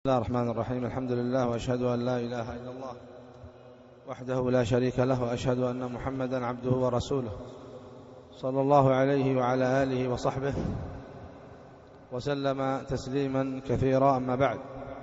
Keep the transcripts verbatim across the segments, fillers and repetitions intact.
بسم الله الرحمن الرحيم. الحمد لله وأشهد أن لا إله إلا الله وحده لا شريك له، وأشهد أن محمدا عبده ورسوله صلى الله عليه وعلى آله وصحبه وسلم تسليما كثيرا. أما بعد،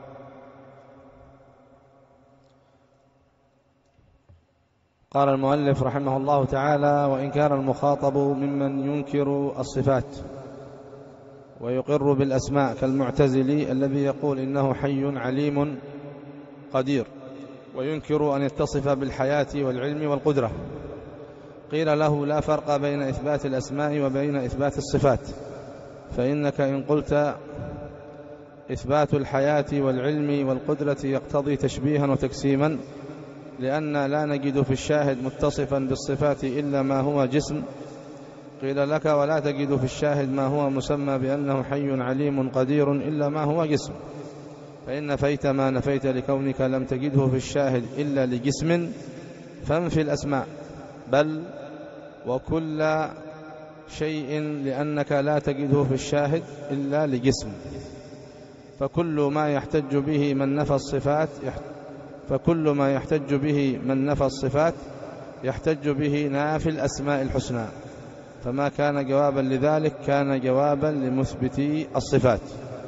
قال المؤلف رحمه الله تعالى: وإن كان المخاطب ممن ينكر الصفات ويقر بالأسماء كالمعتزلي الذي يقول إنه حي عليم قدير وينكر أن يتصف بالحياة والعلم والقدرة، قيل له: لا فرق بين إثبات الأسماء وبين إثبات الصفات، فإنك إن قلت إثبات الحياة والعلم والقدرة يقتضي تشبيها وتقسيما، لأن لا نجد في الشاهد متصفا بالصفات إلا ما هو جسم، قيل لك: ولا تجد في الشاهد ما هو مسمى بأنه حي عليم قدير إلا ما هو جسم، فإن نفيت ما نفيت لكونك لم تجده في الشاهد إلا لجسم، فانفي الأسماء بل وكل شيء لأنك لا تجده في الشاهد إلا لجسم، فكل ما يحتج به من نفى الصفات فكل ما يحتج به من نفى الصفات يحتج به نافي الأسماء الحسنى، فما كان جوابا لذلك كان جوابا لمثبتي الصفات.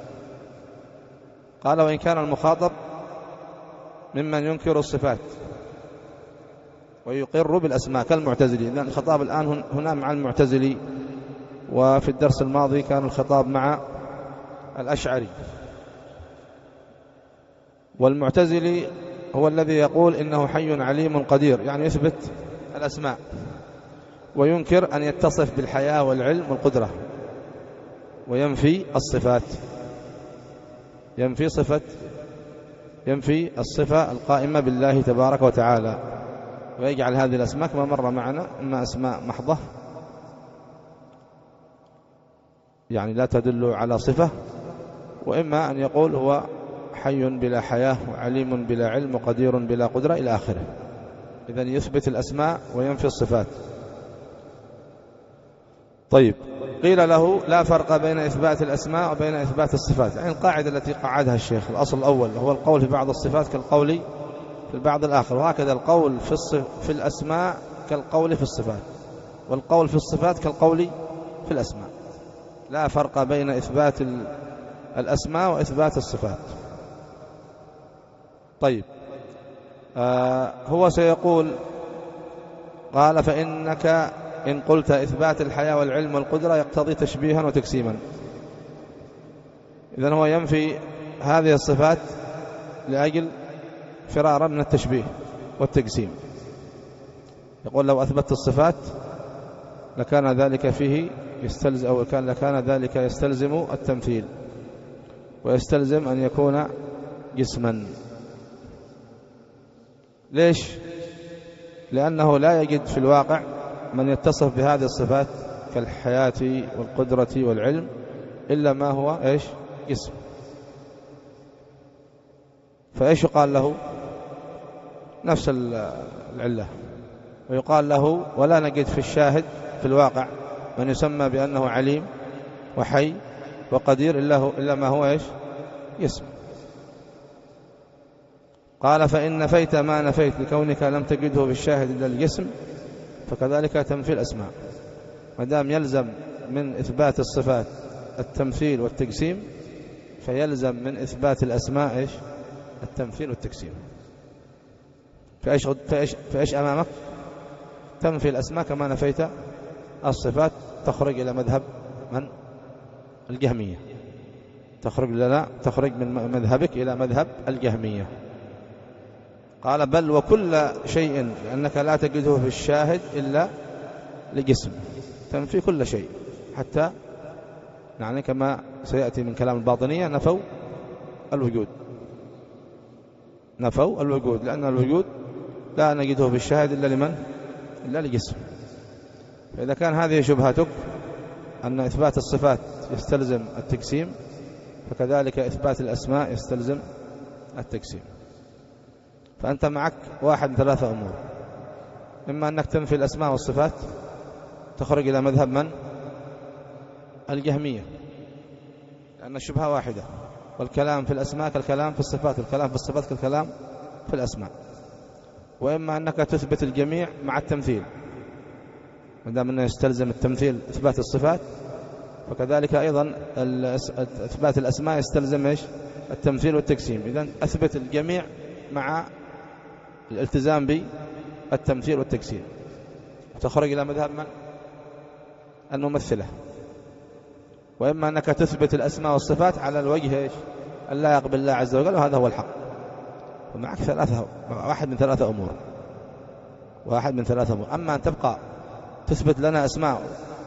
قال: وإن كان المخاطب ممن ينكر الصفات ويقر بالأسماء كالمعتزلي، لأن الخطاب الآن هنا مع المعتزلي، وفي الدرس الماضي كان الخطاب مع الأشعري. والمعتزلي هو الذي يقول إنه حي عليم قدير، يعني يثبت الأسماء وينكر أن يتصف بالحياة والعلم والقدرة، وينفي الصفات، ينفي صفة ينفي الصفة القائمة بالله تبارك وتعالى، ويجعل هذه الأسماء كما مر معنا إما أسماء محضة يعني لا تدل على صفة، وإما أن يقول هو حي بلا حياة وعليم بلا علم وقدير بلا قدرة إلى آخره. إذن يثبت الأسماء وينفي الصفات. طيب، قيل له: لا فرق بين إثبات الأسماء وبين إثبات الصفات، يعني القاعدة التي قعدها الشيخ. الأصل الأول هو القول في بعض الصفات كالقول في البعض الآخر، وهكذا القول في, في الأسماء كالقول في الصفات، والقول في الصفات كالقول في الأسماء. لا فرق بين إثبات الأسماء وإثبات الصفات. طيب، آه هو سيقول، قال: فإنك إن قلت إثبات الحياة والعلم والقدرة يقتضي تشبيها وتقسيما. إذن هو ينفي هذه الصفات لأجل فرارا من التشبيه والتقسيم. يقول: لو أثبت الصفات لكان ذلك فيه يستلزم أو كان لكان ذلك يستلزم التمثيل، ويستلزم أن يكون جسما. ليش؟ لأنه لا يجد في الواقع من يتصف بهذه الصفات كالحياة والقدرة والعلم إلا ما هو إيش؟ جسم. فإيش يقال له؟ نفس العلة. ويقال له: ولا نجد في الشاهد في الواقع من يسمى بأنه عليم وحي وقدير إلا, هو إلا ما هو إيش؟ جسم. قال: فإن نفيت ما نفيت لكونك لم تجده في الشاهد إلا الجسم، فكذلك تنفي الأسماء. ما دام يلزم من إثبات الصفات التمثيل والتقسيم، فيلزم من إثبات الأسماء إيش؟ التمثيل والتقسيم. فإيش, فإيش, فإيش أمامك؟ تنفي الأسماء كما نفيت الصفات، تخرج إلى مذهب من؟ الجهمية. تخرج لنا تخرج من مذهبك إلى مذهب الجهمية. قال: بل وكل شيء لأنك لا تجده في الشاهد إلا لجسم، تنفي كل شيء، حتى يعني كما سيأتي من كلام الباطنية نفوا الوجود نفوا الوجود لأن الوجود لا نجده في الشاهد إلا لمن؟ إلا لجسم. فإذا كان هذه شبهتك أن إثبات الصفات يستلزم التقسيم، فكذلك إثبات الأسماء يستلزم التقسيم. فأنت معك واحد من ثلاثة أمور: إما أنك تنفي الأسماء والصفات، تخرج إلى مذهب من؟ الجهمية، لأن الشبهة واحدة، والكلام في الأسماء كالكلام في الصفات، والكلام في الصفات كالكلام في الأسماء. وإما أنك تثبت الجميع مع التمثيل، ما دام أنه يستلزم التمثيل إثبات الصفات، فكذلك أيضا إثبات الأسماء يستلزم إيش؟ التمثيل والتقسيم. إذن أثبت الجميع مع الالتزام بالتمثيل والتقسيم، وتخرج إلى مذهب من؟ الممثلة. وإما أنك تثبت الأسماء والصفات على الوجه إيش؟ اللائق بالله عز وجل، وهذا هو الحق. ومعك ثلاثة، واحد من ثلاثة أمور، واحد من ثلاثة أمور. أما أن تبقى تثبت لنا أسماء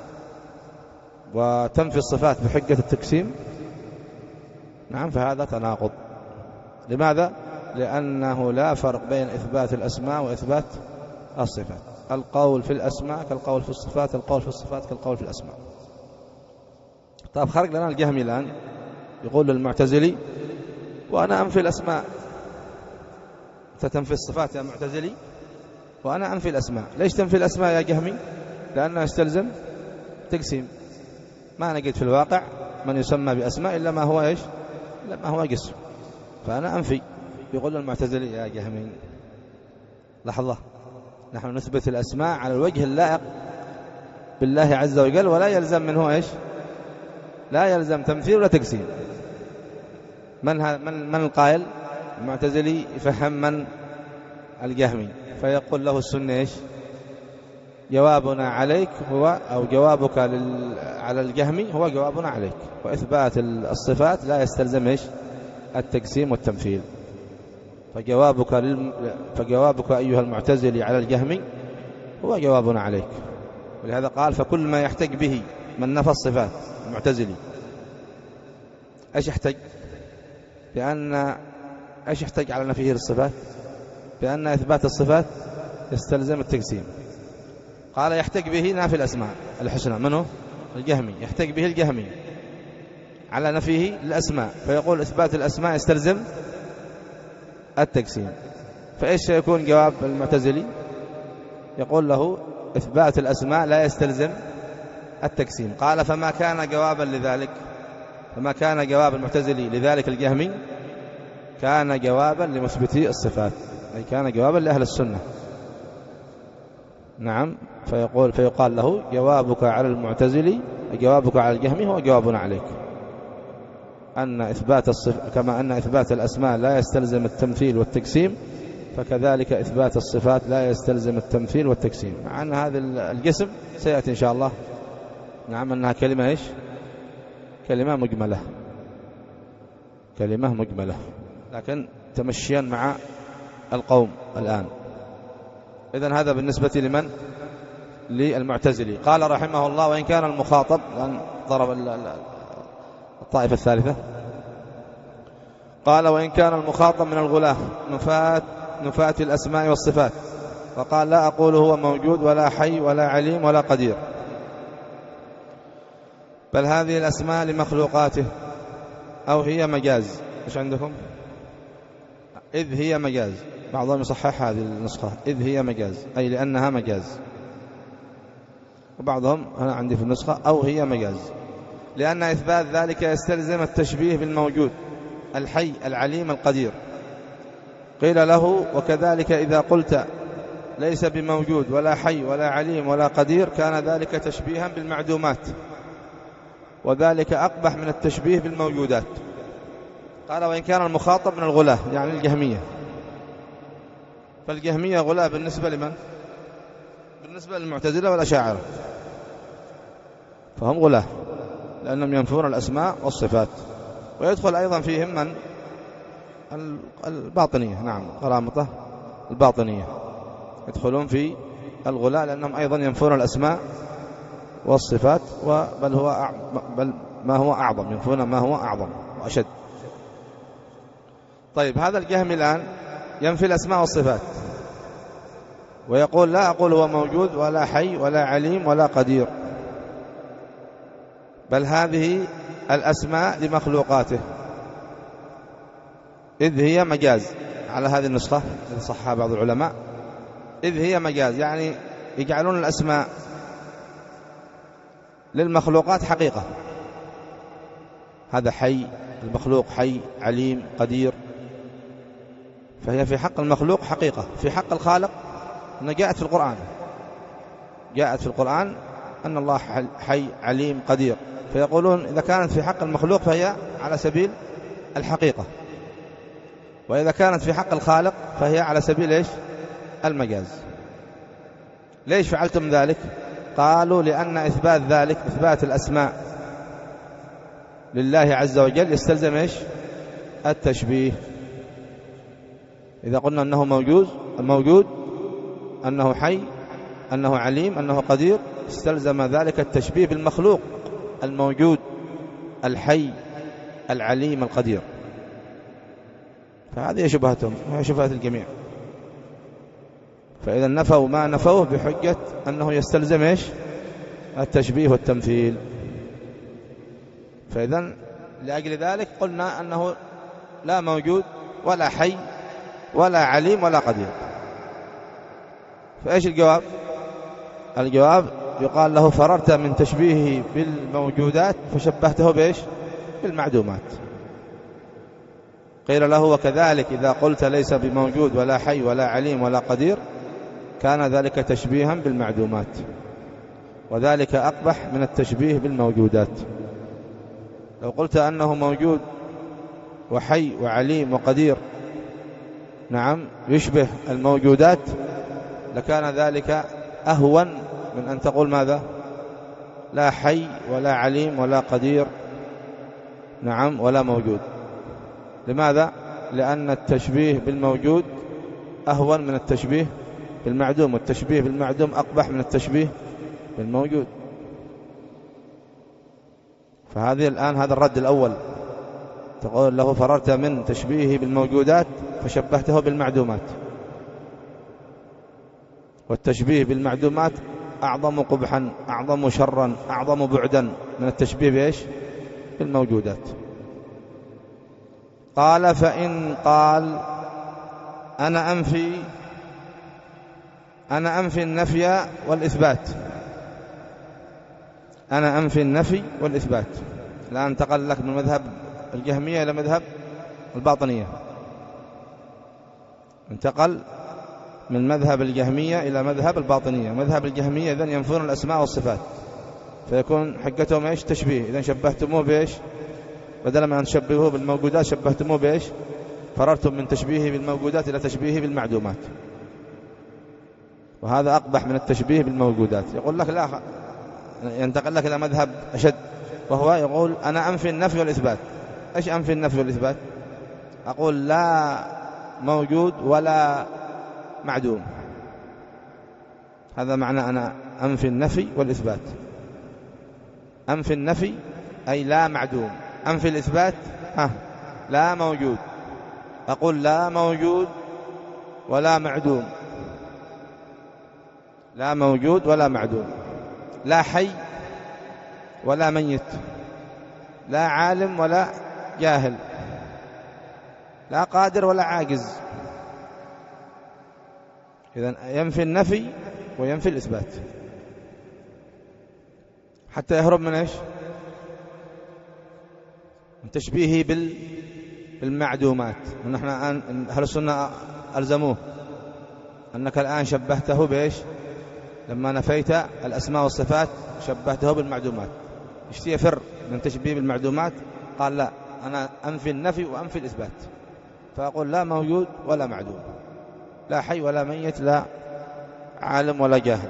وتنفي الصفات بحجة التقسيم، نعم، فهذا تناقض. لماذا؟ لأنه لا فرق بين إثبات الأسماء وإثبات الصفات. القول في الأسماء كالقول في الصفات، القول في الصفات كالقول في الأسماء. طيب، خرج لنا الجهمي الآن يقول للمعتزلي: وأنا أنفي الأسماء. تنفي الصفات يا معتزلي، وأنا أنفي الأسماء. ليش تنفي الأسماء يا جهمي؟ لأنها يستلزم تقسيم. ما نجد في الواقع من يسمى بأسماء إلا ما هو إيش؟ إلا ما هو قسم. فأنا أنفي. يقول المعتزلي: يا جهمي، لحظة، نحن نثبت الأسماء على الوجه اللائق بالله عز وجل، ولا يلزم منه إيش؟ لا يلزم تمثيل ولا تقسيم. من من من القائل؟ المعتزلي يفهم من؟ الجهمي. فيقول له السنة إيش؟ جوابنا عليك هو، أو جوابك لل... على الجهمي هو جوابنا عليك. وإثبات الصفات لا يستلزم إيش؟ التقسيم والتمثيل. فجوابك لل... فجوابك أيها المعتزلي على الجهمي هو جوابنا عليك. ولهذا قال: فكل ما يحتج به من نفى الصفات المعتزلي. ايش يحتج؟ بأن ايش يحتج على نفيه الصفات؟ بأن إثبات الصفات يستلزم التقسيم. قال: يحتج به نافي الأسماء الحسنى. منه؟ الجهمي. يحتج به الجهمي على نفيه الأسماء، فيقول إثبات الأسماء يستلزم التقسيم. فإيش سيكون جواب المعتزلي؟ يقول له: إثبات الأسماء لا يستلزم التقسيم. قال: فما كان جوابا لذلك؟ فما كان جواب المعتزلي لذلك الجهمي؟ كان جوابا لمثبتي الصفات، أي كان جوابا لأهل السنة. نعم. فيقول فيقال له: جوابك على المعتزلي، جوابك على الجهمي هو جوابنا عليك. أن إثبات الصف... كما أن إثبات الأسماء لا يستلزم التمثيل والتقسيم، فكذلك إثبات الصفات لا يستلزم التمثيل والتقسيم. مع أن هذا القسم سيأتي إن شاء الله. نعم، أنها كلمة إيش؟ كلمة مجملة، كلمة مجملة، لكن تمشيا مع القوم الآن. إذن هذا بالنسبة لمن؟ للمعتزلي. قال رحمه الله: وإن كان المخاطب، لأن ضرب الطائفة الثالثة، قال: وإن كان المخاطب من الغلاة نفاة نفاة الأسماء والصفات، فقال: لا أقول هو موجود ولا حي ولا عليم ولا قدير، بل هذه الأسماء لمخلوقاته، أو هي مجاز. إيش عندكم؟ إذ هي مجاز. بعضهم يصحح هذه النسخة: إذ هي مجاز، أي لأنها مجاز. وبعضهم، أنا عندي في النسخة: أو هي مجاز، لأن إثبات ذلك يستلزم التشبيه بالموجود الحي العليم القدير. قيل له: وكذلك إذا قلت ليس بموجود ولا حي ولا عليم ولا قدير كان ذلك تشبيها بالمعدومات، وذلك أقبح من التشبيه بالموجودات. قال: وإن كان المخاطب من الغلاة، يعني الجهمية. فالجهمية غلاة بالنسبة لمن؟ بالنسبة للمعتزلة والأشاعرة، فهم غلاة لأنهم ينفون الأسماء والصفات. ويدخل أيضا فيهم من؟ الباطنية. نعم، غرامطة الباطنية يدخلون في الغلاة، لأنهم أيضا ينفون الأسماء والصفات، بل هو بل ما هو أعظم، ينفون ما هو أعظم وأشد. طيب، هذا الجهمي الآن ينفي الأسماء والصفات، ويقول: لا أقول هو موجود ولا حي ولا عليم ولا قدير، بل هذه الأسماء لمخلوقاته، إذ هي مجاز. على هذه النسخة التي صحها بعض العلماء: إذ هي مجاز، يعني يجعلون الأسماء للمخلوقات حقيقة، هذا حي، المخلوق حي عليم قدير، فهي في حق المخلوق حقيقة. في حق الخالق أنها جاءت في القرآن، جاءت في القرآن أن الله حي عليم قدير، فيقولون إذا كانت في حق المخلوق فهي على سبيل الحقيقة، وإذا كانت في حق الخالق فهي على سبيل إيش؟ المجاز. ليش فعلتم ذلك؟ قالوا لأن إثبات ذلك، إثبات الأسماء لله عز وجل يستلزم إيش؟ التشبيه. إذا قلنا أنه موجود موجود أنه حي أنه عليم أنه قدير، استلزم ذلك التشبيه بالمخلوق الموجود الحي العليم القدير. فهذه شبهتهم وهي شبهة الجميع. فإذا نفوا ما نفوه بحجة أنه يستلزم إيش؟ التشبيه والتمثيل. فإذا لأجل ذلك قلنا أنه لا موجود ولا حي ولا عليم ولا قدير. فإيش الجواب؟ الجواب يقال له فررت من تشبيهه بالموجودات فشبهته بإيش؟ بالمعدومات. قيل له وكذلك إذا قلت ليس بموجود ولا حي ولا عليم ولا قدير كان ذلك تشبيها بالمعدومات، وذلك أقبح من التشبيه بالموجودات. لو قلت أنه موجود وحي وعليم وقدير نعم يشبه الموجودات لكان ذلك أهون من أن تقول ماذا؟ لا حي ولا عليم ولا قدير نعم ولا موجود. لماذا؟ لأن التشبيه بالموجود أهون من التشبيه بالمعدوم، والتشبيه بالمعدوم أقبح من التشبيه بالموجود. فهذه الآن هذا الرد الأول، تقول له فررت من تشبيهه بالموجودات فشبهته بالمعدومات، والتشبيه بالمعدومات أعظم قبحا أعظم شرا أعظم بعدا من التشبيه بإيش؟ بالموجودات. قال فإن قال أنا أنفي أنا أنفي النفي والإثبات، أنا أنفي النفي والإثبات. الآن انتقل لك من مذهب الجهمية إلى مذهب الباطنية، انتقل من مذهب الجهمية إلى مذهب الباطنية. مذهب الجهمية إذن ينفون الأسماء والصفات، فيكون حقتهم إيش؟ تشبيه. إذن شبهتموه بإيش؟ بدل ما أن تشبهوه بالموجودات شبهتموه بإيش؟ فررتم من تشبيهه بالموجودات إلى تشبيهه بالمعدومات، وهذا أقبح من التشبيه بالموجودات. يقول لك لا، ينتقل لك إلى مذهب أشد، وهو يقول أنا أنفي النفي والإثبات. إيش أنفي النفي والإثبات؟ أقول لا موجود ولا معدوم، هذا معنى أنا أنفي النفي والإثبات. أنفي النفي أي لا معدوم، أنفي الإثبات ها لا موجود. أقول لا موجود ولا معدوم، لا موجود ولا معدوم، لا حي ولا ميت، لا عالم ولا جاهل، لا قادر ولا عاجز. إذن ينفي النفي وينفي الإثبات حتى يهرب من إيش؟ من تشبيهه بال بالمعدومات. ونحن الآن أهل السنة ألزموه أنك الآن شبهته بإيش؟ لما نفيت الأسماء والصفات شبهته بالمعدومات. اشتي يفر من تشبيه بالمعدومات؟ قال لا، أنا أنفي النفي وأنفي الإثبات، فأقول لا موجود ولا معدوم، لا حي ولا ميت، لا عالم ولا جاهل،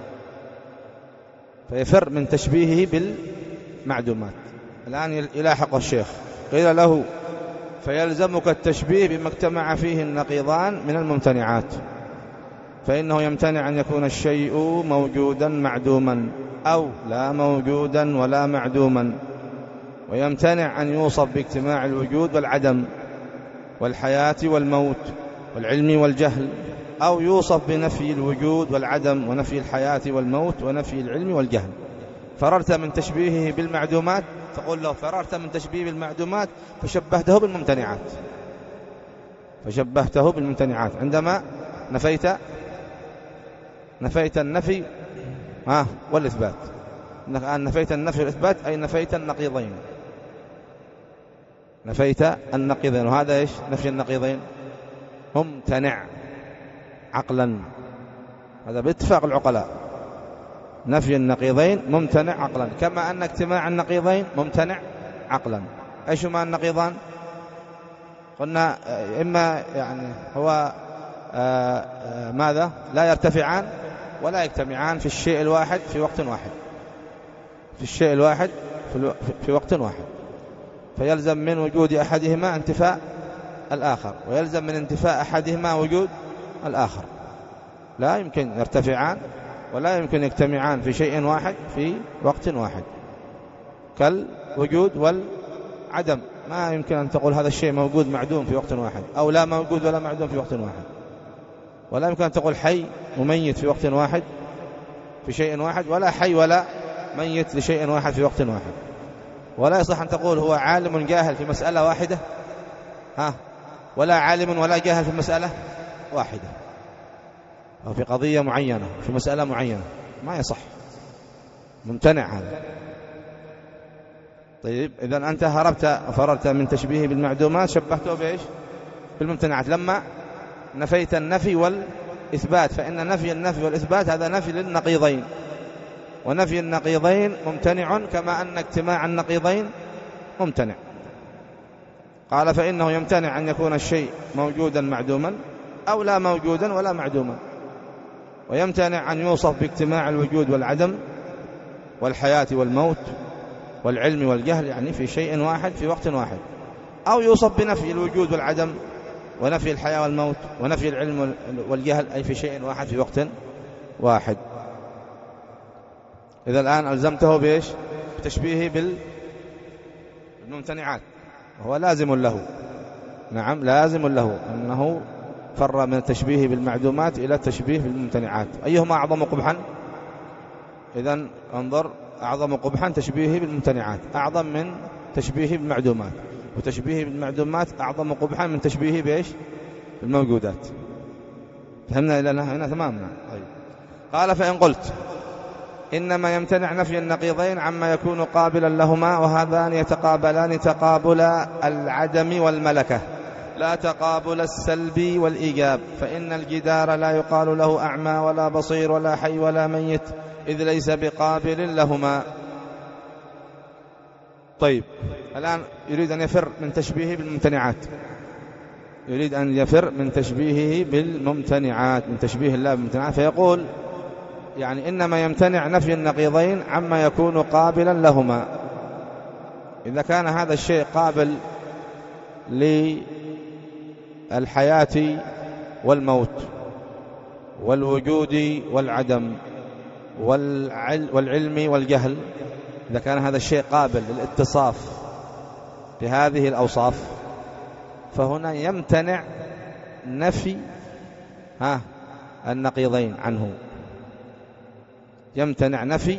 فيفر من تشبيهه بالمعدومات. الآن يلاحق الشيخ، قيل له فيلزمك التشبيه بما اجتمع فيه النقيضان من الممتنعات، فإنه يمتنع أن يكون الشيء موجودا معدوما أو لا موجودا ولا معدوما، ويمتنع أن يوصف باجتماع الوجود والعدم والحياة والموت والعلم والجهل، أو يوصف بنفي الوجود والعدم ونفي الحياة والموت ونفي العلم والجهل. فررت من تشبيهه بالمعدومات، تقول له فررت من تشبيه بالمعدومات فشبهته بالممتنعات، فشبهته بالممتنعات عندما نفيت نفيت النفي ها والإثبات. أن نفيت النفي والإثبات أي نفيت النقيضين. نفيت النقيضين، وهذا إيش نفي النقيضين؟ ممتنع عقلا، هذا باتفاق العقلاء. نفي النقيضين ممتنع عقلا، كما أن اجتماع النقيضين ممتنع عقلا. أيش هما النقيضان؟ قلنا إما يعني هو آآ آآ ماذا؟ لا يرتفعان ولا يجتمعان في الشيء الواحد في وقت واحد، في الشيء الواحد في, الو... في وقت واحد، فيلزم من وجود أحدهما انتفاء الآخر، ويلزم من انتفاء أحدهما وجود الآخر. لا يمكن يرتفعان ولا يمكن يجتمعان في شيء واحد في وقت واحد، كالوجود والعدم. ما يمكن أن تقول هذا الشيء موجود معدوم في وقت واحد، أو لا موجود ولا معدوم في وقت واحد. ولا يمكن أن تقول حي وميت في وقت واحد في شيء واحد، ولا حي ولا ميت لشيء واحد في وقت واحد. ولا يصح أن تقول هو عالم جاهل في مسألة واحدة، ها، ولا عالم ولا جاهل في مسألة واحدة، أو في قضية معينة في مسألة معينة، ما يصح، ممتنع هذا. طيب إذن أنت هربت فررت من تشبيه بالمعدومات، شبهته بإيش؟ بالممتنعات، لما نفيت النفي والإثبات. فإن نفي النفي والإثبات هذا نفي للنقيضين، ونفي النقيضين ممتنع كما أن اجتماع النقيضين ممتنع. قال فإنه يمتنع أن يكون الشيء موجودا معدوما أو لا موجودا ولا معدوما، ويمتنع أن يوصف باجتماع الوجود والعدم والحياة والموت والعلم والجهل، يعني في شيء واحد في وقت واحد، أو يوصف بنفي الوجود والعدم ونفي الحياة والموت ونفي العلم والجهل، أي في شيء واحد في وقت واحد. إذا الآن ألزمته بإيش؟ بتشبيهه بالممتنعات، وهو لازم له. نعم لازم له أنه فر من التشبيه بالمعدومات إلى التشبيه بالممتنعات. أيهما أعظم قبحا؟ إذن انظر، أعظم قبحا تشبيهه بالممتنعات، أعظم من تشبيهه بالمعدومات، وتشبيهه بالمعدومات أعظم قبحا من تشبيهه بإيش؟ بالموجودات. فهمنا إلى هنا تمامنا؟ طيب. قال فإن قلت إنما يمتنع نفي النقيضين عما يكون قابلا لهما، وهذان يتقابلان تقابل العدم والملكة لا تقابل السلب والإيجاب، فإن الجدار لا يقال له أعمى ولا بصير ولا حي ولا ميت، إذ ليس بقابل لهما. طيب الآن يريد أن يفر من تشبيهه بالممتنعات، يريد أن يفر من تشبيهه بالممتنعات، من تشبيه الله بالممتنعات، فيقول يعني إنما يمتنع نفي النقيضين عما يكون قابلا لهما. إذا كان هذا الشيء قابل للحياة والموت والوجود والعدم والعلم والجهل، إذا كان هذا الشيء قابل للاتصاف بهذه الأوصاف، فهنا يمتنع نفي ها النقيضين عنه، يمتنع نفي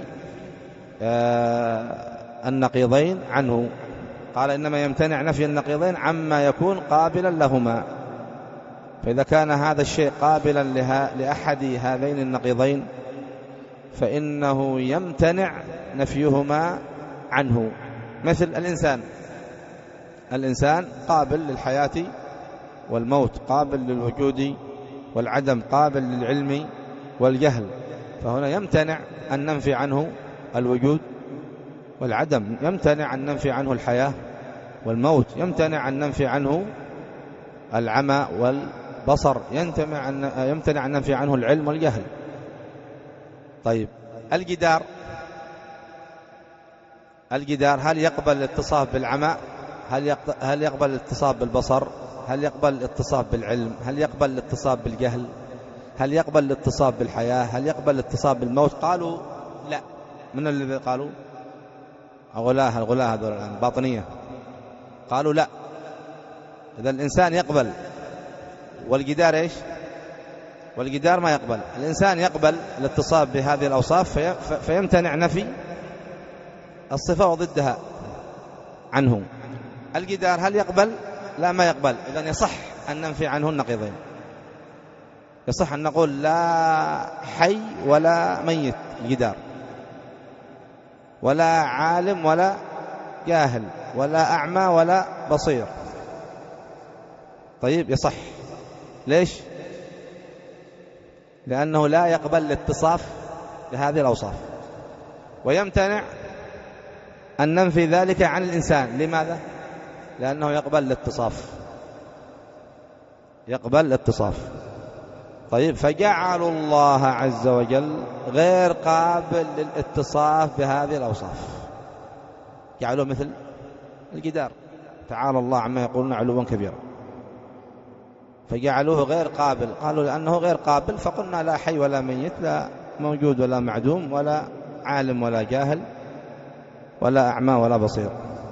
آه النقيضين عنه. قال إنما يمتنع نفي النقيضين عما يكون قابلا لهما، فإذا كان هذا الشيء قابلا لأحد هذين النقيضين فإنه يمتنع نفيهما عنه. مثل الإنسان، الإنسان قابل للحياة والموت، قابل للوجود والعدم، قابل للعلم والجهل، فهنا يمتنع أن ننفي عنه الوجود والعدم، يمتنع أن ننفي عنه الحياة والموت، يمتنع أن ننفي عنه العمى والبصر، يمتنع أن يمتنع أن ننفي عنه العلم والجهل. طيب الجدار، الجدار هل يقبل الاتصاف بالعمى؟ هل هل يقبل الاتصاف بالبصر؟ هل يقبل الاتصاف بالعلم؟ هل يقبل الاتصاف بالجهل؟ هل يقبل الاتصاف بالحياة؟ هل يقبل الاتصاف بالموت؟ قالوا لا. من الذي قالوا؟ الغلاة، الغلاة هذول الآن باطنية، قالوا لا. إذا الإنسان يقبل، والجدار إيش؟ والجدار ما يقبل. الإنسان يقبل الاتصاف بهذه الأوصاف فيمتنع نفي الصفة وضدها عنه. الجدار هل يقبل؟ لا ما يقبل. إذن يصح أن ننفي عنه النقيضين، يصح أن نقول لا حي ولا ميت الجدار، ولا عالم ولا جاهل ولا أعمى ولا بصير. طيب يصح. ليش؟ لأنه لا يقبل الاتصاف بهذه الأوصاف، ويمتنع أن ننفي ذلك عن الإنسان. لماذا؟ لأنه يقبل الاتصاف، يقبل الاتصاف. طيب فجعلوا الله عز وجل غير قابل للاتصاف بهذه الأوصاف، جعلوه مثل الجدار، تعالى الله عما يقولون علوا كبيرا، فجعلوه غير قابل. قالوا لأنه غير قابل فقلنا لا حي ولا ميت، لا موجود ولا معدوم، ولا عالم ولا جاهل، ولا أعمى ولا بصير.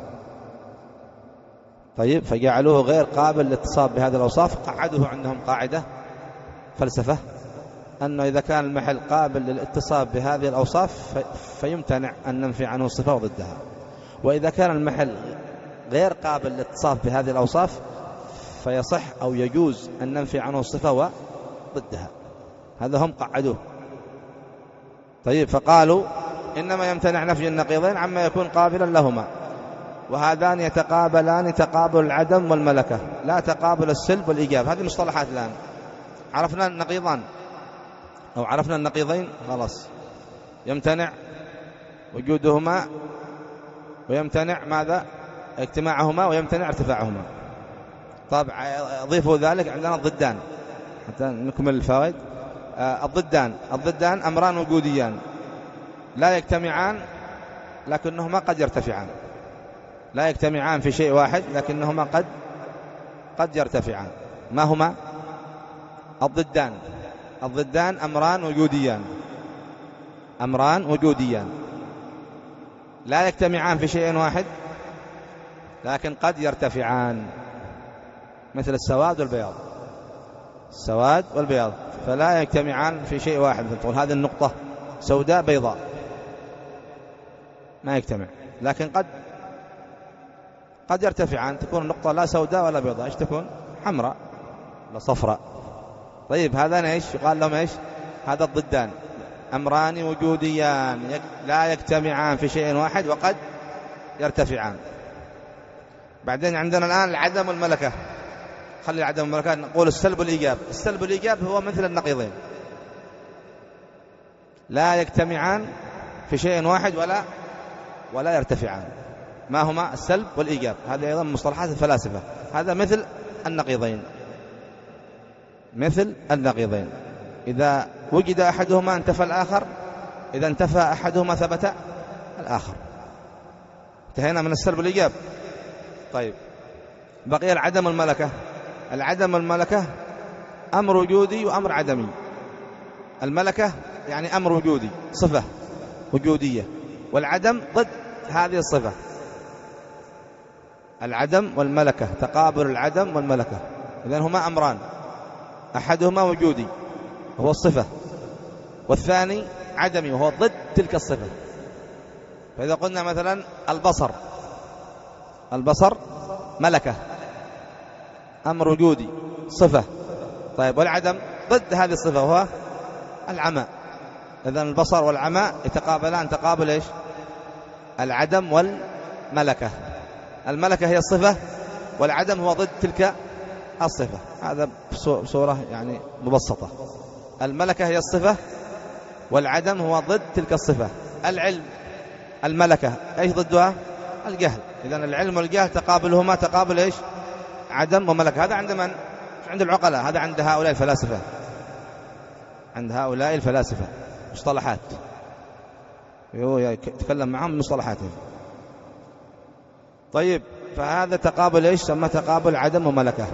طيب فجعلوه غير قابل للاتصاف بهذه الأوصاف. قعدوه عندهم قاعدة فلسفة أنه إذا كان المحل قابل للاتصاف بهذه الأوصاف فيمتنع أن ننفي عنه الصفة وضدها، وإذا كان المحل غير قابل للاتصاف بهذه الأوصاف فيصح أو يجوز أن ننفي عنه الصفة وضدها. هذا هم قعدوه. طيب فقالوا إنما يمتنع نفي النقيضين عما يكون قابلا لهما، وهذان يتقابلان تقابل العدم والملكة، لا تقابل السلب والإيجاب. هذه مصطلحات الآن. عرفنا النقيضان أو عرفنا النقيضين، خلاص. يمتنع وجودهما، ويمتنع ماذا؟ اجتماعهما، ويمتنع ارتفاعهما. طبعا أضيفوا ذلك عندنا الضدان حتى نكمل الفوائد. آه الضدان الضدان أمران وجوديان لا يجتمعان لكنهما قد يرتفعان. لا يجتمعان في شيء واحد لكنهما قد قد يرتفعان. ما هما؟ الضدان الضدان أمران وجوديان أمران وجوديان لا يجتمعان في شيء واحد لكن قد يرتفعان، مثل السواد والبياض. السواد والبياض فلا يجتمعان في شيء واحد. تقول هذه النقطة سوداء بيضاء، ما يجتمع، لكن قد قد يرتفعان. تكون النقطة لا سوداء ولا بيضاء، ايش تكون؟ حمراء ولا صفراء. طيب هذا ايش يقال لهم؟ ايش هذا؟ الضدان أمران وجوديان لا يجتمعان في شيء واحد وقد يرتفعان. بعدين عندنا الآن العدم والملكة. خلي العدم والملكة، نقول السلب والإيجاب. السلب والإيجاب هو مثل النقيضين، لا يجتمعان في شيء واحد ولا ولا يرتفعان. ما هما؟ السلب والإيجاب. هذه أيضا مصطلحات الفلاسفة. هذا مثل النقيضين، مثل النقيضين. إذا وجد أحدهما انتفى الآخر، إذا انتفى أحدهما ثبت الآخر. انتهينا من السلب والإيجاب. طيب بقي العدم والملكة. العدم والملكة أمر وجودي وأمر عدمي. الملكة يعني أمر وجودي، صفة وجودية، والعدم ضد هذه الصفة. العدم والملكة تقابل العدم والملكة. إذن هما أمران، أحدهما وجودي وهو الصفة، والثاني عدمي وهو ضد تلك الصفة. فإذا قلنا مثلا البصر، البصر ملكة أمر وجودي صفة. طيب والعدم ضد هذه الصفة وهو العمى. إذن البصر والعمى يتقابلان تقابل إيش؟ العدم والملكة. الملكة هي الصفة والعدم هو ضد تلك الصفة. هذا بصورة يعني مبسطة. الملكة هي الصفة والعدم هو ضد تلك الصفة. العلم الملكة ايش ضدها؟ الجهل. إذن العلم والجهل تقابلهما تقابل ايش؟ عدم وملكة. هذا عند من؟ عند العقلاء. هذا عند هؤلاء الفلاسفة، عند هؤلاء الفلاسفة مصطلحات يتكلم معهم مصطلحاتهم. طيب فهذا تقابل ايش؟ سمى تقابل عدم وملكة.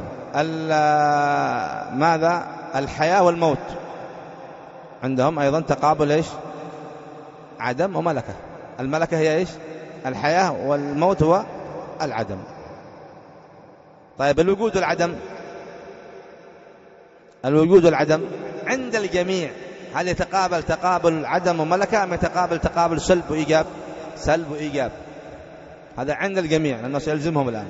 ماذا؟ الحياة والموت عندهم أيضا تقابل ايش؟ عدم وملكة. الملكة هي ايش؟ الحياة، والموت هو العدم. طيب الوجود والعدم، الوجود والعدم عند الجميع هل يتقابل تقابل عدم وملكة أم يتقابل تقابل سلب وإيجاب؟ سلب وإيجاب. هذا عند الجميع لأنه سيلزمهم الآن.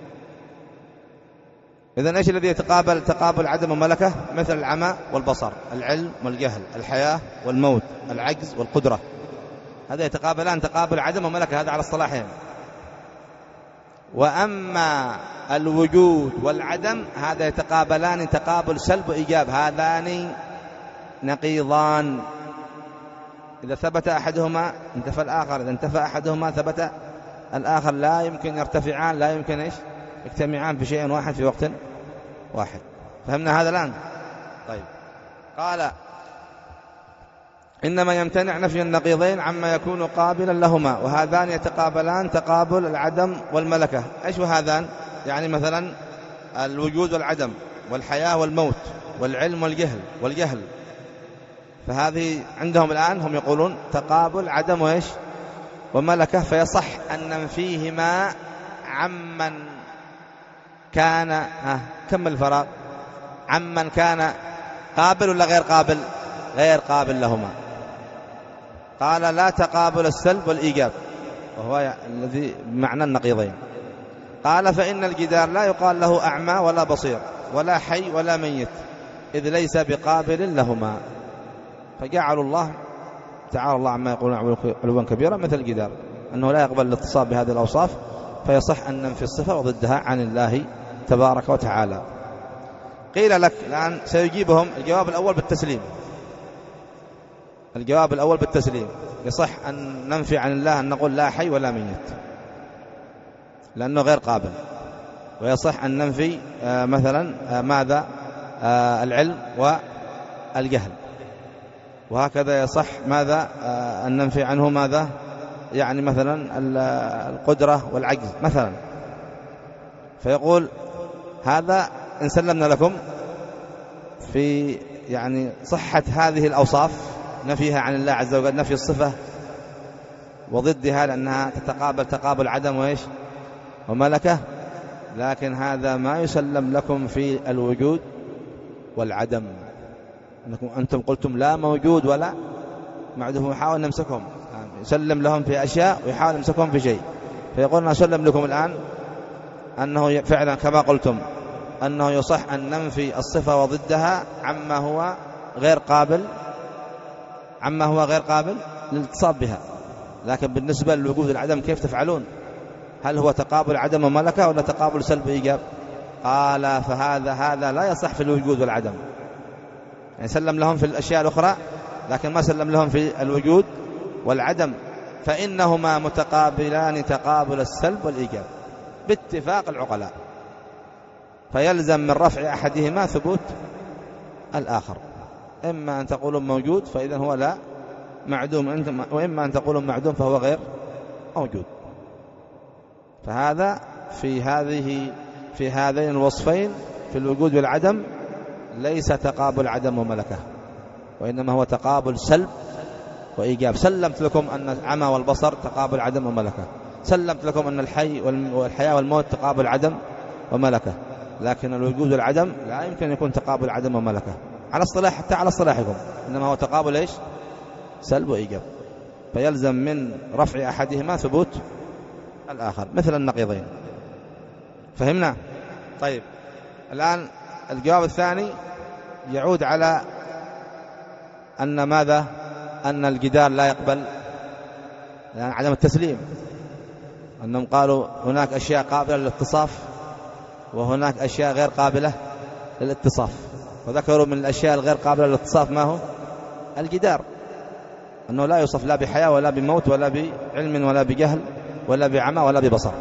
إذن إيش الذي يتقابل تقابل عدم وملكة؟ مثل العمى والبصر، العلم والجهل، الحياة والموت، العجز والقدرة. هذا يتقابلان تقابل عدم وملكة. هذا على الصلاحين. وأما الوجود والعدم هذا يتقابلان تقابل سلب وإيجاب، هذان نقيضان، إذا ثبت أحدهما انتفى الآخر، إذا انتفى أحدهما ثبت الآخر، لا يمكن يرتفعان، لا يمكن إيش يجتمعان في شيء واحد في وقت واحد. فهمنا هذا الآن؟ طيب، قال إنما يمتنع نفي النقيضين عما يكون قابلا لهما، وهذان يتقابلان تقابل العدم والملكة. إيش وهذان؟ يعني مثلا الوجود والعدم، والحياة والموت، والعلم والجهل والجهل، فهذه عندهم الآن هم يقولون تقابل عدم وإيش وملكة، فيصح أن ننفيهما عمن كان ها كم الفراغ عمن كان قابل ولا غير قابل؟ غير قابل لهما. قال لا تقابل السلب والإيجاب، وهو الذي بمعنى النقيضين. قال فإن الجدار لا يقال له أعمى ولا بصير ولا حي ولا ميت، إذ ليس بقابل لهما، فجعلوا الله تعالى الله عما يقولون علوا كبيرا مثل الجدار، أنه لا يقبل الاتصاب بهذه الأوصاف، فيصح أن ننفي الصفة وضدها عن الله تبارك وتعالى. قيل لك الآن سيجيبهم الجواب الأول بالتسليم، الجواب الأول بالتسليم يصح أن ننفي عن الله أن نقول لا حي ولا ميت لأنه غير قابل، ويصح أن ننفي آه مثلا آه ماذا آه العلم والجهل، وهكذا يصح ماذا آه أن ننفي عنه ماذا يعني مثلا القدرة والعجز مثلا. فيقول هذا إن سلمنا لكم في يعني صحة هذه الأوصاف نفيها عن الله عز وجل، نفي الصفة وضدها لأنها تتقابل تقابل عدم وإيش وملكة، لكن هذا ما يسلم لكم في الوجود والعدم، أنكم أنتم قلتم لا موجود ولا معدوم، يحاول نمسكهم، يسلم لهم في أشياء ويحاول نمسكهم في شيء. فيقول نسلم لكم الآن أنه فعلا كما قلتم أنه يصح أن ننفي الصفة وضدها عما هو غير قابل عما هو غير قابل للاتصاب بها، لكن بالنسبة للوجود والعدم كيف تفعلون؟ هل هو تقابل عدم وملكة ولا تقابل سلب وإيجاب؟ قال فهذا هذا لا يصح في الوجود والعدم، يعني سلم لهم في الأشياء الأخرى لكن ما سلم لهم في الوجود والعدم، فإنهما متقابلان تقابل السلب والإيجاب باتفاق العقلاء، فيلزم من رفع أحدهما ثبوت الآخر، إما أن تقولون موجود فإذا هو لا معدوم، وإما أن تقولون معدوم فهو غير موجود. فهذا في هذه في هذين الوصفين في الوجود والعدم ليس تقابل عدم وملكة، وإنما هو تقابل سلب وإيجاب. سلمت لكم أن العمى والبصر تقابل عدم وملكة، سلمت لكم أن الحي والحياة والموت تقابل عدم وملكة، لكن الوجود والعدم لا يمكن أن يكون تقابل عدم وملكة على اصطلاح، حتى على اصطلاحكم، إنما هو تقابل إيش سلب وإيجاب، فيلزم من رفع أحدهما ثبوت الآخر مثل النقيضين. فهمنا؟ طيب الآن الجواب الثاني يعود على أن ماذا أن الجدار لا يقبل يعني عدم التسليم، أنهم قالوا هناك أشياء قابلة للاتصاف وهناك أشياء غير قابلة للاتصاف، وذكروا من الأشياء الغير قابلة للاتصاف ما هو الجدار، أنه لا يوصف لا بحياة ولا بموت ولا بعلم ولا بجهل ولا بعمى ولا ببصر.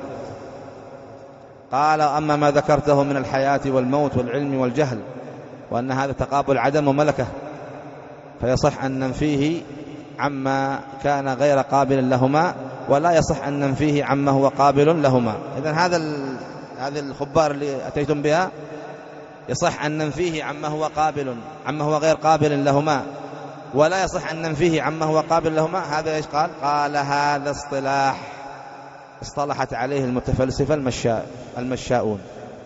قال أما ما ذكرته من الحياة والموت والعلم والجهل وأن هذا تقابل عدم وملكة، فيصح أن ننفيه عما كان غير قابل لهما، ولا يصح أن ننفيه عما هو قابل لهما. إذن هذا هذه الخبار اللي أتيتم بها يصح أن ننفيه عما هو قابل عما هو غير قابل لهما، ولا يصح أن ننفيه عما هو قابل لهما. هذا إيش قال؟ قال هذا اصطلاح اصطلحت عليه المتفلسفة المشاء المشاؤون.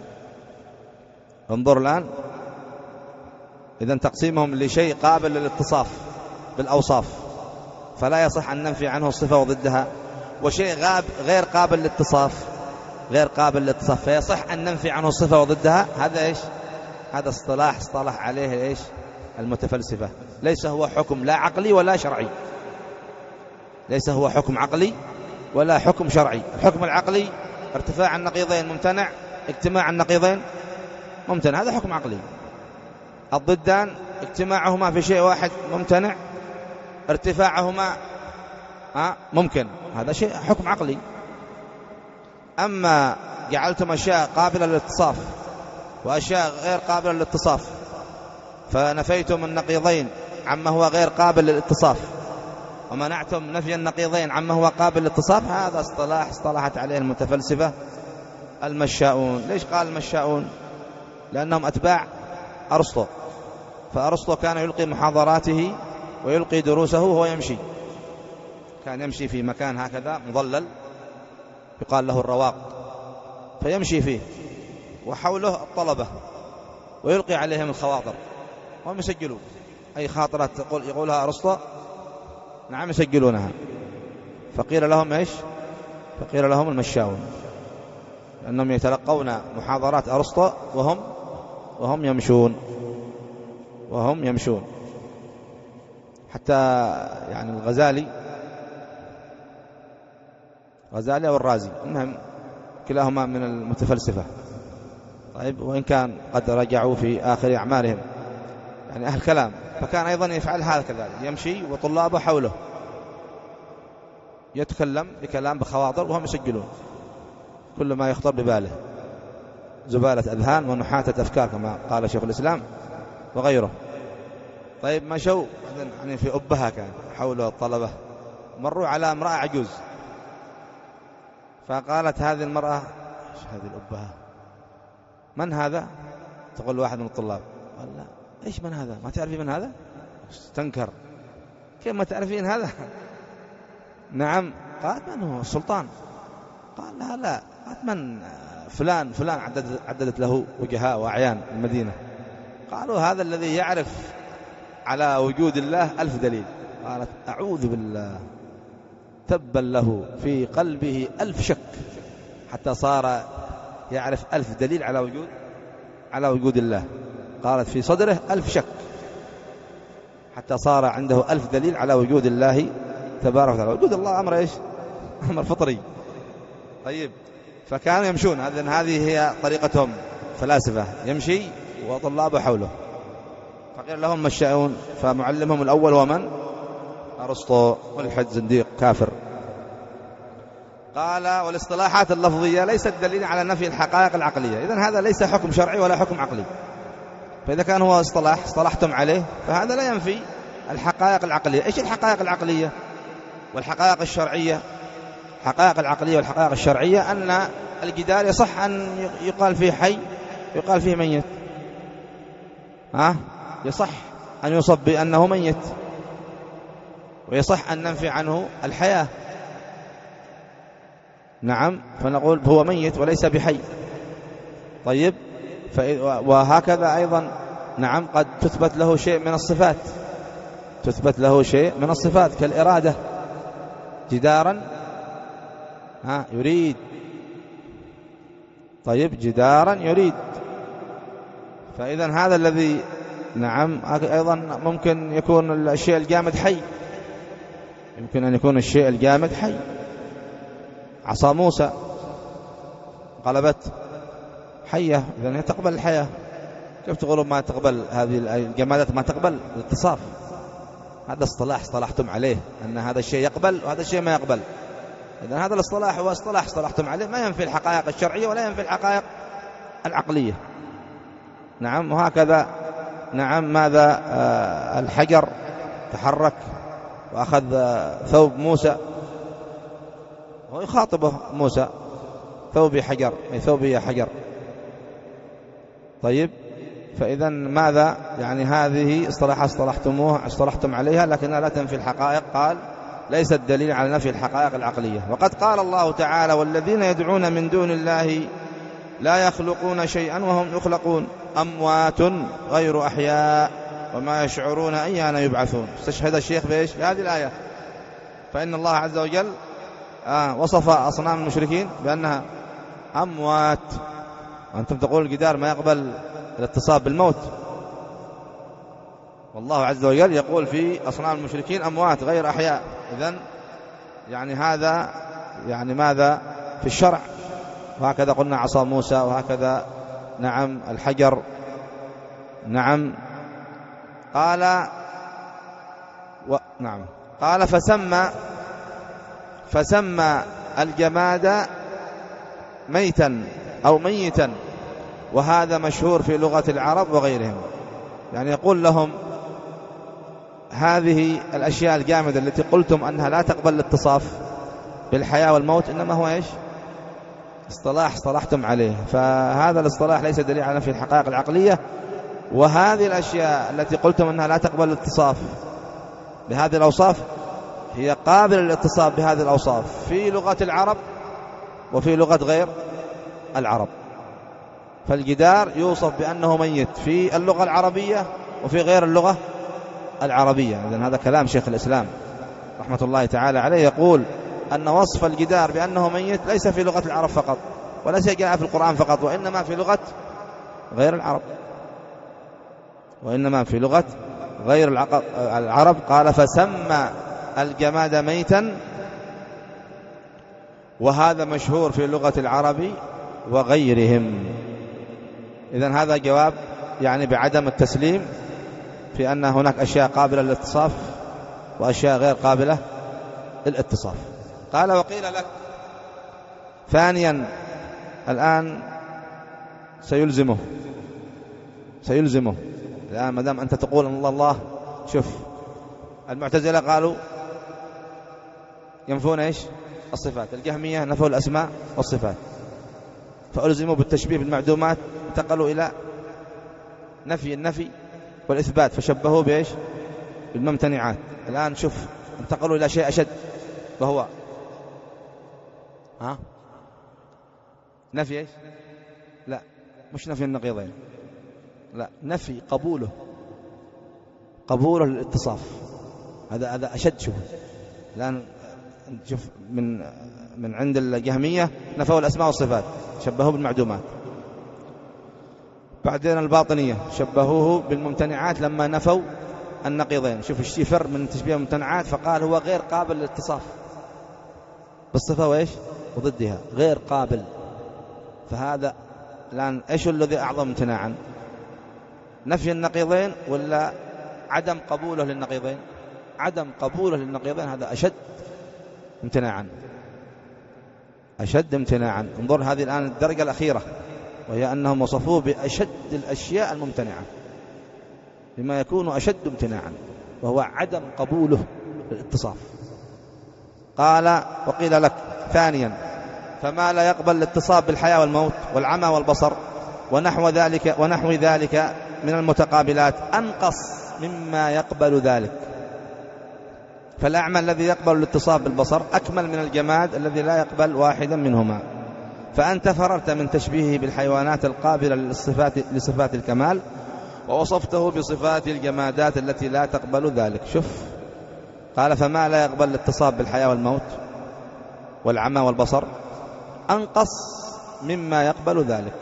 انظر الآن، إذن تقسيمهم لشيء قابل للاتصاف بالأوصاف فلا يصح أن ننفي عنه الصفة وضدها، وشيء غاب غير قابل للاتصاف غير قابل للاتصاف فيصح أن ننفي عنه الصفة وضدها. هذا إيش؟ هذا اصطلاح اصطلح عليه إيش المتفلسفة، ليس هو حكم لا عقلي ولا شرعي، ليس هو حكم عقلي ولا حكم شرعي. الحكم العقلي ارتفاع النقيضين ممتنع، اجتماع النقيضين ممتنع، هذا حكم عقلي. الضدان اجتماعهما في شيء واحد ممتنع، ارتفاعهما ممكن، هذا شيء حكم عقلي. أما جعلتم أشياء قابلة للاتصاف وأشياء غير قابلة للاتصاف، فنفيتم النقيضين عما هو غير قابل للاتصاف ومنعتم نفي النقيضين عما هو قابل للاتصاف، هذا اصطلاح اصطلحت عليه المتفلسفة المشاؤون. ليش قال المشاؤون؟ لأنهم أتباع أرسطو، فأرسطو كان يلقي محاضراته ويلقي دروسه وهو يمشي، كان يمشي في مكان هكذا مظلل يقال له الرواق، فيمشي فيه وحوله الطلبة ويلقي عليهم الخواطر وهم يسجلون أي خاطرة تقول يقولها أرسطو، نعم يسجلونها. فقيل لهم إيش؟ فقيل لهم المشاؤون، لأنهم يتلقون محاضرات أرسطو وهم وهم يمشون وهم يمشون. حتى يعني الغزالي غزالي أو الرازي، المهم كلاهما من المتفلسفة، طيب، وإن كان قد رجعوا في آخر أعمارهم، يعني أهل كلام، فكان أيضا يفعل هذا كذلك، يمشي وطلابه حوله يتكلم بكلام بخواطر وهم يسجلون كل ما يخطر بباله، زبالة أذهان ونحاتة أفكار كما قال شيخ الإسلام وغيره. طيب مشوا يعني في أبها كان حوله الطلبة، مروا على امرأة عجوز، فقالت هذه المرأة ايش هذه الأبها؟ من هذا؟ تقول واحد من الطلاب، قال لا ايش من هذا؟ ما تعرفي من هذا؟ استنكر، كيف ما تعرفين هذا؟ نعم. قال من هو؟ السلطان. قال لا لا، قالت من؟ فلان فلان، عددت, عددت له وجهاء وأعيان المدينة. قالوا هذا الذي يعرف على وجود الله ألف دليل. قالت أعوذ بالله، تبا له في قلبه ألف شك حتى صار يعرف ألف دليل على وجود على وجود الله. قالت في صدره ألف شك حتى صار عنده ألف دليل على وجود الله تبارك وتعالى. وجود الله أمر إيش؟ أمر فطري. طيب، فكانوا يمشون، هذه هي طريقتهم فلاسفة، يمشي وطلابه حوله. فقيل لهم مشاؤون، فمعلمهم الأول ومن؟ أرسطو، ملحد زنديق كافر. قال والاصطلاحات اللفظية ليست دليل على نفي الحقائق العقلية. إذن هذا ليس حكم شرعي ولا حكم عقلي، فإذا كان هو اصطلاح اصطلحتم عليه فهذا لا ينفي الحقائق العقلية. إيش الحقائق العقلية والحقائق الشرعية؟ الحقائق العقلية والحقائق الشرعية أن الجدار يصح أن يقال فيه حي يقال فيه ميت، ها؟ يصح أن يوصف بأنه ميت، ويصح أن ننفي عنه الحياة، نعم، فنقول هو ميت وليس بحي. طيب، وهكذا أيضا نعم قد تثبت له شيء من الصفات، تثبت له شيء من الصفات كالإرادة، جدارا ها يريد، طيب جدارا يريد. فإذا هذا الذي نعم أيضا ممكن يكون الشيء الجامد حي، يمكن أن يكون الشيء الجامد حي. عصا موسى قلبت حية، إذن تقبل الحياة. كيف تقولون ما تقبل هذه الجمادات؟ ما تقبل الاتصاف. هذا اصطلاح اصطلحتم عليه أن هذا الشيء يقبل وهذا الشيء ما يقبل. إذن هذا الاصطلاح هو اصطلاح اصطلحتم عليه، ما ينفي الحقائق الشرعية ولا ينفي الحقائق العقلية. نعم. وهكذا نعم ماذا آه الحجر تحرك وأخذ آه ثوب موسى ويخاطبه موسى، ثوبي حجر، أي ثوبي حجر. طيب، فإذا ماذا يعني هذه اصطلاحات اصطلحتموها اصطلحتم عليها لكنها لا تنفي الحقائق. قال ليست دليل على نفي الحقائق العقلية. وقد قال الله تعالى والذين يدعون من دون الله لا يخلقون شيئا وهم يخلقون أموات غير أحياء وما يشعرون أيان يبعثون. استشهد الشيخ بإيش؟ بهذه الآية. فإن الله عز وجل آه وصف أصنام المشركين بأنها أموات، وأنتم تقول الجدار ما يقبل الاتصاب بالموت، والله عز وجل يقول في أصنام المشركين أموات غير أحياء. إذن يعني هذا يعني ماذا في الشرع وهكذا قلنا عصا موسى، وهكذا نعم الحجر. نعم قال و... نعم قال فسمى فسمى الجماد ميتا أو ميتا، وهذا مشهور في لغة العرب وغيرهم. يعني يقول لهم هذه الأشياء الجامدة التي قلتم أنها لا تقبل الاتصاف بالحياة والموت إنما هو إيش؟ اصطلاح اصطلحتم عليه، فهذا الاصطلاح ليس دليل على في الحقائق العقلية. وهذه الأشياء التي قلتم أنها لا تقبل الاتصاف بهذه الأوصاف هي قابلة للاتصاف بهذه الأوصاف في لغة العرب وفي لغة غير العرب. فالجدار يوصف بأنه ميت في اللغة العربية وفي غير اللغة العربية. إذن هذا كلام شيخ الإسلام رحمة الله تعالى عليه، يقول أن وصف الجدار بأنه ميت ليس في لغة العرب فقط، وليس جاء في القرآن فقط، وإنما في لغة غير العرب وإنما في لغة غير العرب. قال فسمى الجماد ميتا، وهذا مشهور في لغة العرب وغيرهم. إذن هذا جواب يعني بعدم التسليم في أن هناك أشياء قابلة للاتصاف وأشياء غير قابلة للاتصاف. قال وقيل لك ثانيا، الآن سيلزمه سيلزمه الآن ما دام أنت تقول أن الله الله. شوف المعتزلة قالوا ينفون إيش؟ الصفات. الجهمية نفوا الأسماء والصفات، فألزموا بالتشبيه بالمعدومات، انتقلوا إلى نفي النفي والإثبات، فشبهوا بإيش؟ بالممتنعات. الآن شوف انتقلوا إلى شيء أشد، وهو ها نفي إيش؟ لا مش نفي النقيضين، لا نفي قبوله قبوله للاتصاف. هذا هذا أشد. شوف الآن شوف من من عند الجهمية نفوا الأسماء والصفات، شبهوه بالمعدومات. بعدين الباطنية شبهوه بالممتنعات لما نفوا النقيضين. شوف الشفر من تشبيه الممتنعات، فقال هو غير قابل للاتصاف بالصفة وإيش وضدها، غير قابل. فهذا الآن إيش الذي أعظم امتناعا؟ نفي النقيضين ولا عدم قبوله للنقيضين؟ عدم قبوله للنقيضين هذا أشد امتناعا أشد امتناعا. انظر هذه الآن الدرجة الأخيرة، وهي أنهم وصفوه بأشد الأشياء الممتنعة، بما يكون أشد امتناعا، وهو عدم قبوله للاتصاف. قال وقيل لك ثانيا فما لا يقبل الاتصاف بالحياة والموت والعمى والبصر ونحو ذلك ونحو ذلك من المتقابلات أنقص مما يقبل ذلك. فالأعمى الذي يقبل الاتصاف بالبصر أكمل من الجماد الذي لا يقبل واحدا منهما. فأنت فررت من تشبيهه بالحيوانات القابلة للصفات لصفات الكمال، ووصفته بصفات الجمادات التي لا تقبل ذلك. شوف قال فما لا يقبل الاتصاف بالحياة والموت والعمى والبصر أنقص مما يقبل ذلك.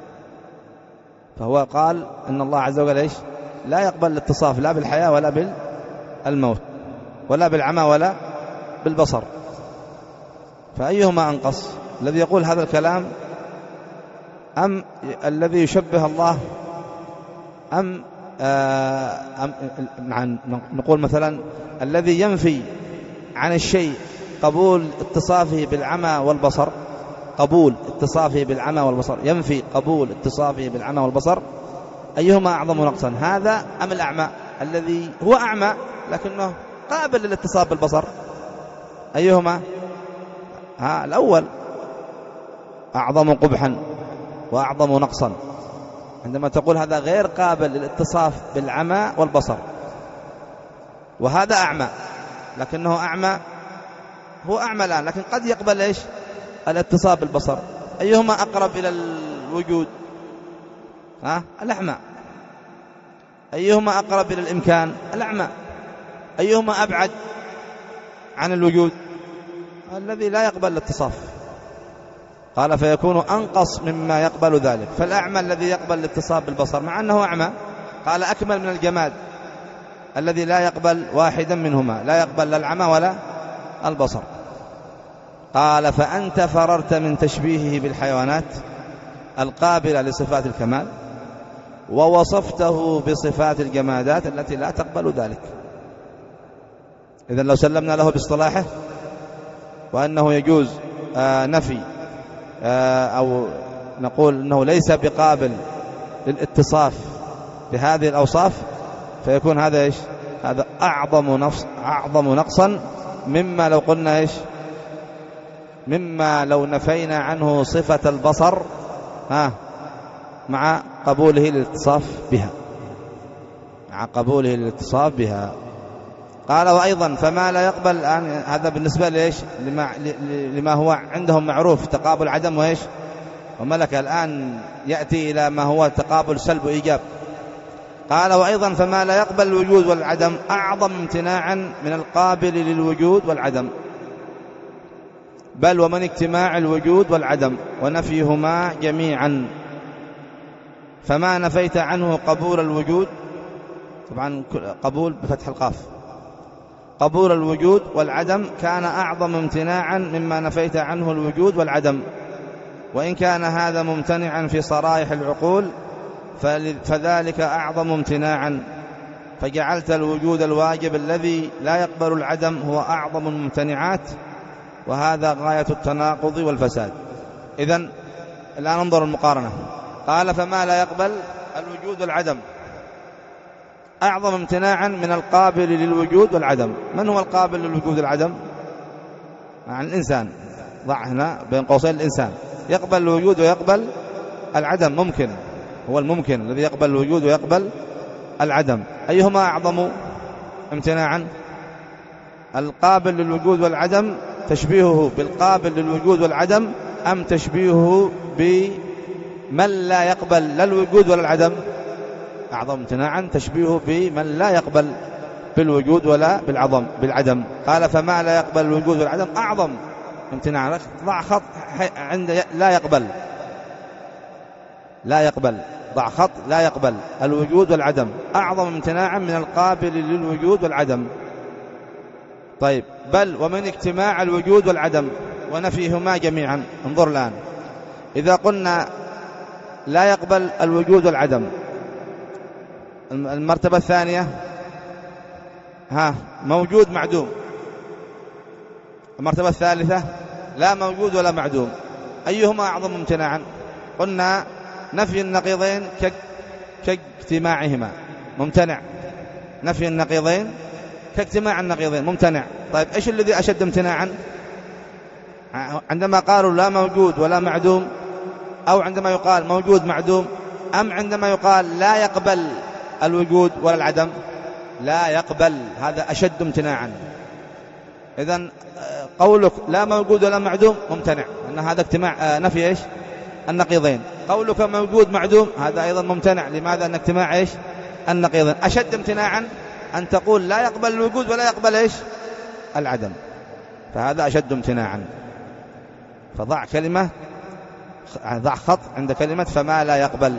فهو قال إن الله عز وجل إيش؟ لا يقبل الاتصاف لا بالحياة ولا بالموت ولا بالعمى ولا بالبصر. فأيهما أنقص؟ الذي يقول هذا الكلام أم الذي يشبه الله أم, أم نقول مثلا الذي ينفي عن الشيء قبول اتصافه بالعمى والبصر، قبول اتصافه بالعمى والبصر، ينفي قبول اتصافه بالعمى والبصر، أيهما أعظم نقصا؟ هذا أم الأعمى الذي هو أعمى لكنه قابل للاتصاف بالبصر؟ أيهما؟ ها الأول أعظم قبحا وأعظم نقصا، عندما تقول هذا غير قابل للاتصاف بالعمى والبصر، وهذا أعمى لكنه أعمى، هو أعمى الآن لكن قد يقبل إيش؟ الاتصاف بالبصر. أيهما أقرب إلى الوجود؟ ها الأعمى. أيهما أقرب إلى الإمكان؟ الأعمى. أيهما أبعد عن الوجود؟ الذي لا يقبل الاتصاف. قال فيكون أنقص مما يقبل ذلك. فالأعمى الذي يقبل الاتصاف بالبصر مع أنه أعمى قال أكمل من الجماد الذي لا يقبل واحدا منهما، لا يقبل لا العمى ولا البصر. قال فأنت فررت من تشبيهه بالحيوانات القابلة لصفات الكمال ووصفته بصفات الجمادات التي لا تقبل ذلك. إذن لو سلمنا له باصطلاحه وأنه يجوز آه نفي آه أو نقول أنه ليس بقابل للاتصاف بهذه الأوصاف، فيكون هذا إيش؟ هذا أعظم نقص أعظم نقصا مما لو قلنا إيش؟ مما لو نفينا عنه صفة البصر ها مع قبوله للاتصاف بها مع قبوله للاتصاف بها. قال وأيضا فما لا يقبل الآن، هذا بالنسبة لإيش؟ لما, لما هو عندهم معروف تقابل عدم وإيش وملك. الآن يأتي إلى ما هو تقابل سلب وإيجاب. قال وأيضا فما لا يقبل الوجود والعدم أعظم امتناعا من القابل للوجود والعدم، بل ومن اجتماع الوجود والعدم ونفيهما جميعا. فما نفيت عنه قبول الوجود، طبعا قبول بفتح القاف، قبول الوجود والعدم كان أعظم امتناعا مما نفيت عنه الوجود والعدم، وإن كان هذا ممتنعا في صرائح العقول فذلك أعظم امتناعا، فجعلت الوجود الواجب الذي لا يقبل العدم هو أعظم الممتنعات، وهذا غاية التناقض والفساد. إذن الآن انظر المقارنة. قال فما لا يقبل الوجود والعدم أعظم امتناعا من القابل للوجود والعدم. من هو القابل للوجود والعدم؟ عن الإنسان، ضع هنا بين قوسين الإنسان يقبل الوجود ويقبل العدم، ممكن هو الممكن الذي يقبل الوجود ويقبل العدم. أيهما أعظم امتناعا؟ القابل للوجود والعدم تشبيهه بالقابل للوجود والعدم أم تشبيهه بمن لا يقبل لا الوجود ولا العدم؟ أعظم امتناعا تشبيهه بمن لا يقبل بالوجود ولا بالعظم بالعدم. قال فما لا يقبل الوجود والعدم أعظم امتناعا، ضع خط عند لا يقبل لا يقبل ضع خط لا يقبل الوجود والعدم أعظم امتناعا من القابل للوجود والعدم. طيب بل ومن اجتماع الوجود والعدم ونفيهما جميعا. انظر الآن، إذا قلنا لا يقبل الوجود والعدم، المرتبة الثانية ها موجود معدوم، المرتبة الثالثة لا موجود ولا معدوم، أيهما أعظم امتناعا؟ قلنا نفي النقيضين كاجتماعهما ممتنع، نفي النقيضين كاجتماع النقيضين ممتنع. طيب إيش الذي أشد امتناعا؟ عندما قالوا لا موجود ولا معدوم، أو عندما يقال موجود معدوم، أم عندما يقال لا يقبل الوجود ولا العدم؟ لا يقبل، هذا أشد امتناعا. إذن قولك لا موجود ولا معدوم ممتنع، أن هذا اجتماع نفي إيش النقيضين. قولك موجود معدوم هذا أيضا ممتنع، لماذا؟ أن اجتماع إيش النقيضين. أشد امتناعا أن تقول لا يقبل الوجود ولا يقبل إيش العدم، فهذا أشد امتناعا. فضع كلمة ضع خط عند كلمة فما لا يقبل،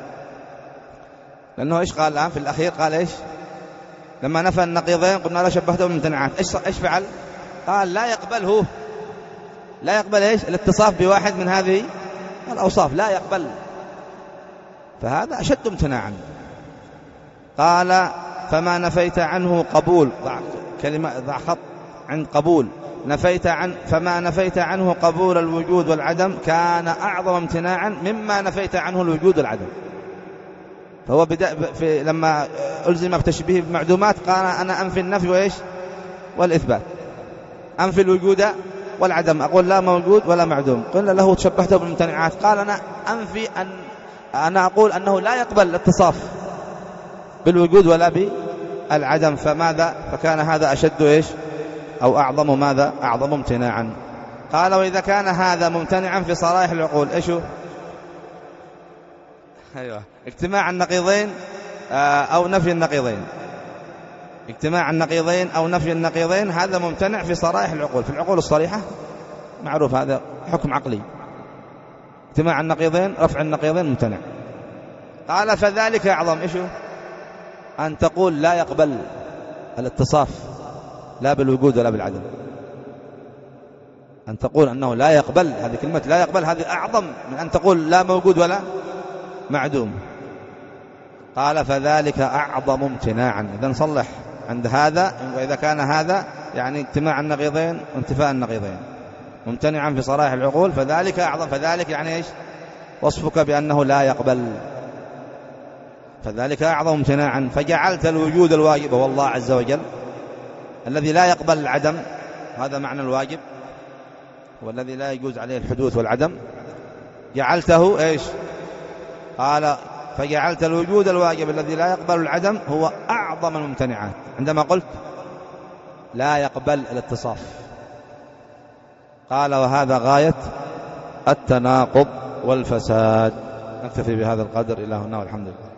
لأنه إيش قال الآن في الأخير؟ قال إيش لما نفى النقيضين قلنا لا شبهته بالممتنعات، إيش إيش فعل؟ قال لا يقبل، هو لا يقبل إيش الاتصاف بواحد من هذه الأوصاف، لا يقبل، فهذا أشد امتناعا. قال فما نفيت عنه قبول، ضع كلمة ضع خط عند قبول، نفيت عن فما نفيت عنه قبول الوجود والعدم كان أعظم امتناعا مما نفيت عنه الوجود والعدم. فهو بدأ في لما ألزم بتشبيه بمعدومات قال أنا أنفي النفي وإيش والإثبات، أنفي الوجود والعدم، أقول لا موجود ولا معدوم. قلنا له تشبهته بالممتنعات، قال أنا أنفي أن أنا أقول أنه لا يقبل الاتصاف بالوجود ولا بالعدم، فماذا؟ فكان هذا أشد إيش أو أعظم ماذا؟ أعظم امتناعا. قال وإذا كان هذا ممتنعا في صرائح العقول، إيش هو؟ أيوة اجتماع النقيضين أو نفي النقيضين، اجتماع النقيضين أو نفي النقيضين هذا ممتنع في صرائح العقول. في العقول الصريحة معروف هذا حكم عقلي، اجتماع النقيضين رفع النقيضين ممتنع. قال فذلك أعظم إيش هو؟ أن تقول لا يقبل الاتصاف لا بالوجود ولا بالعدم، أن تقول أنه لا يقبل، هذه كلمة لا يقبل هذه أعظم من أن تقول لا موجود ولا معدوم. قال فذلك أعظم امتناعا. إذن صلح عند هذا، وإذا كان هذا يعني اجتماع النقيضين وانتفاء النقيضين، ممتنعا في صلاح العقول، فذلك أعظم. فذلك يعني إيش؟ وصفك بأنه لا يقبل، فذلك أعظم امتناعا. فجعلت الوجود الواجب هو الله عز وجل الذي لا يقبل العدم، هذا معنى الواجب، والذي لا يجوز عليه الحدوث والعدم، جعلته إيش؟ قال فجعلت الوجود الواجب الذي لا يقبل العدم هو أعظم الممتنعات، عندما قلت لا يقبل الاتصاف. قال وهذا غاية التناقض والفساد. نكتفي بهذا القدر إلى هنا والحمد لله.